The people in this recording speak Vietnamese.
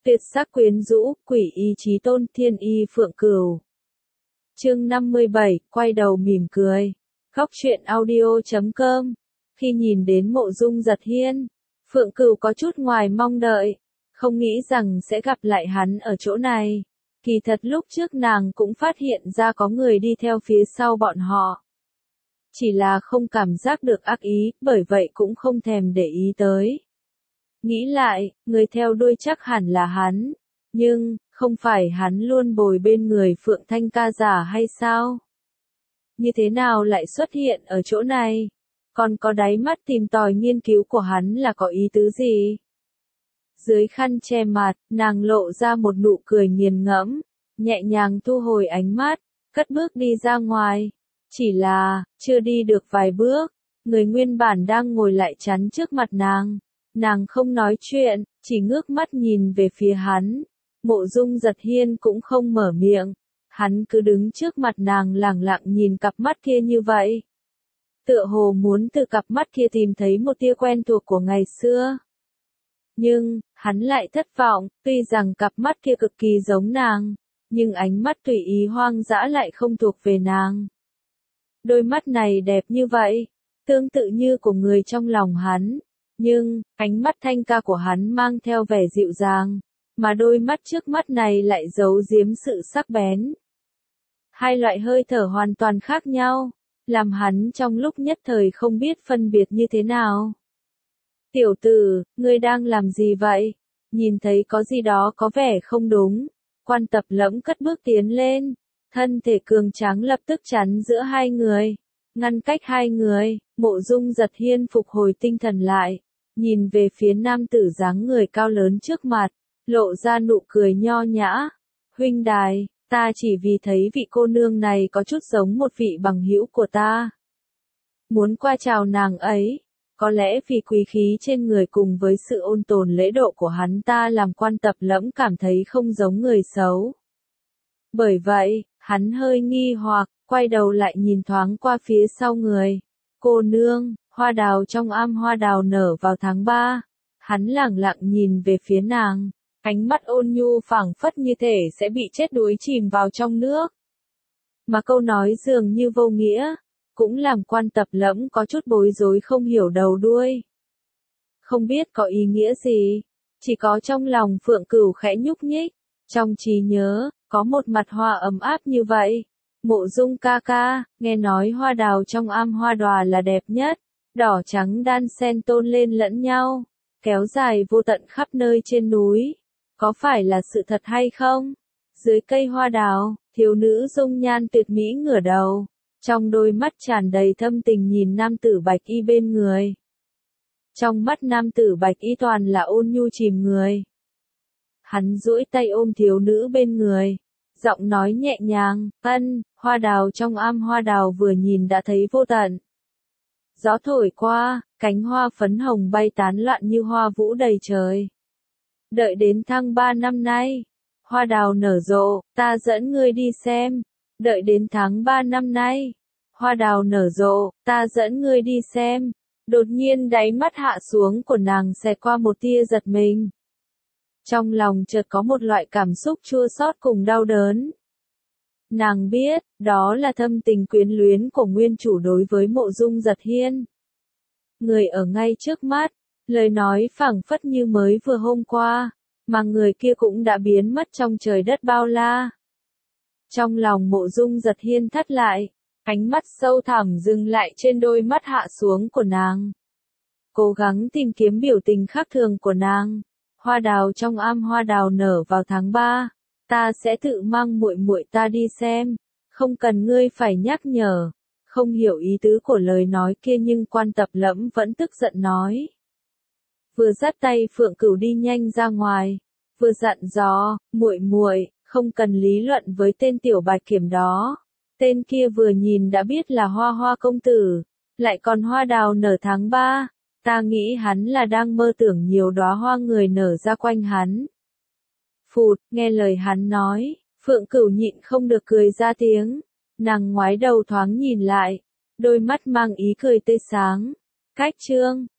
Tuyệt sắc quyến rũ, quỷ y chí tôn, thiên y phượng cửu. Chương 57, quay đầu mỉm cười. Góc truyện audio.com. Khi nhìn đến Mộ Dung Giật Hiên, Phượng Cửu có chút ngoài mong đợi, không nghĩ rằng sẽ gặp lại hắn ở chỗ này. Kỳ thật lúc trước nàng cũng phát hiện ra có người đi theo phía sau bọn họ. Chỉ là không cảm giác được ác ý, bởi vậy cũng không thèm để ý tới. Nghĩ lại, người theo đuôi chắc hẳn là hắn, nhưng, không phải hắn luôn bồi bên người Phượng Thanh ca giả hay sao? Như thế nào lại xuất hiện ở chỗ này? Còn có đáy mắt tìm tòi nghiên cứu của hắn là có ý tứ gì? Dưới khăn che mặt, nàng lộ ra một nụ cười nghiền ngẫm, nhẹ nhàng thu hồi ánh mắt, cất bước đi ra ngoài. Chỉ là, chưa đi được vài bước, người nguyên bản đang ngồi lại chắn trước mặt nàng. Nàng không nói chuyện, chỉ ngước mắt nhìn về phía hắn. Mộ Dung Giật Hiên cũng không mở miệng. Hắn cứ đứng trước mặt nàng lẳng lặng nhìn cặp mắt kia như vậy. Tựa hồ muốn từ cặp mắt kia tìm thấy một tia quen thuộc của ngày xưa. Nhưng, hắn lại thất vọng, tuy rằng cặp mắt kia cực kỳ giống nàng, nhưng ánh mắt tùy ý hoang dã lại không thuộc về nàng. Đôi mắt này đẹp như vậy, tương tự như của người trong lòng hắn. Nhưng, ánh mắt Thanh ca của hắn mang theo vẻ dịu dàng, mà đôi mắt trước mắt này lại giấu giếm sự sắc bén. Hai loại hơi thở hoàn toàn khác nhau, làm hắn trong lúc nhất thời không biết phân biệt như thế nào. Tiểu tử, ngươi đang làm gì vậy? Nhìn thấy có gì đó có vẻ không đúng. Quan Tập Lẫm cất bước tiến lên, thân thể cường tráng lập tức chắn giữa hai người, ngăn cách hai người. Mộ Dung Giật Hiên phục hồi tinh thần lại, nhìn về phía nam tử dáng người cao lớn trước mặt, lộ ra nụ cười nho nhã. Huynh đài, ta chỉ vì thấy vị cô nương này có chút giống một vị bằng hữu của ta. Muốn qua chào nàng ấy, có lẽ vì quý khí trên người cùng với sự ôn tồn lễ độ của hắn ta làm Quan Tập Lẫm cảm thấy không giống người xấu. Bởi vậy, hắn hơi nghi hoặc, quay đầu lại nhìn thoáng qua phía sau người. Cô nương, hoa đào trong am hoa đào nở vào tháng 3. Hắn lẳng lặng nhìn về phía nàng, ánh mắt ôn nhu phảng phất như thể sẽ bị chết đuối chìm vào trong nước. Mà câu nói dường như vô nghĩa, cũng làm Quan Tập Lẫm có chút bối rối không hiểu đầu đuôi. Không biết có ý nghĩa gì, chỉ có trong lòng Phượng Cửu khẽ nhúc nhích, trong trí nhớ, có một mặt hoa ấm áp như vậy. Mộ Dung ca ca, nghe nói hoa đào trong am hoa đòa là đẹp nhất, đỏ trắng đan xen tôn lên lẫn nhau, kéo dài vô tận khắp nơi trên núi. Có phải là sự thật hay không? Dưới cây hoa đào, thiếu nữ dung nhan tuyệt mỹ ngửa đầu, trong đôi mắt tràn đầy thâm tình nhìn nam tử bạch y bên người. Trong mắt nam tử bạch y toàn là ôn nhu chìm người. Hắn duỗi tay ôm thiếu nữ bên người, giọng nói nhẹ nhàng, ân, hoa đào trong am hoa đào vừa nhìn đã thấy vô tận. Gió thổi qua, cánh hoa phấn hồng bay tán loạn như hoa vũ đầy trời. Đợi đến tháng 3 năm nay, hoa đào nở rộ, ta dẫn ngươi đi xem. Đợi đến tháng 3 năm nay, hoa đào nở rộ, ta dẫn ngươi đi xem. Đột nhiên đáy mắt hạ xuống của nàng xẹt qua một tia giật mình. Trong lòng chợt có một loại cảm xúc chua xót cùng đau đớn. Nàng biết, đó là thâm tình quyến luyến của nguyên chủ đối với Mộ Dung Giật Hiên. Người ở ngay trước mắt, lời nói phảng phất như mới vừa hôm qua, mà người kia cũng đã biến mất trong trời đất bao la. Trong lòng Mộ Dung Giật Hiên thắt lại, ánh mắt sâu thẳm dừng lại trên đôi mắt hạ xuống của nàng. Cố gắng tìm kiếm biểu tình khác thường của nàng. Hoa đào trong am hoa đào nở vào tháng 3, ta sẽ tự mang muội muội ta đi xem, không cần ngươi phải nhắc nhở. Không hiểu ý tứ của lời nói kia nhưng Quan Tập Lẫm vẫn tức giận nói. Vừa dắt tay Phượng Cửu đi nhanh ra ngoài, vừa dặn dò, muội muội, không cần lý luận với tên tiểu bạch kiểm đó. Tên kia vừa nhìn đã biết là Hoa Hoa công tử, lại còn hoa đào nở tháng 3. Ta nghĩ hắn là đang mơ tưởng nhiều đóa hoa người nở ra quanh hắn. Phụt, nghe lời hắn nói, Phượng Cửu nhịn không được cười ra tiếng. Nàng ngoái đầu thoáng nhìn lại, đôi mắt mang ý cười tươi sáng. Cách chương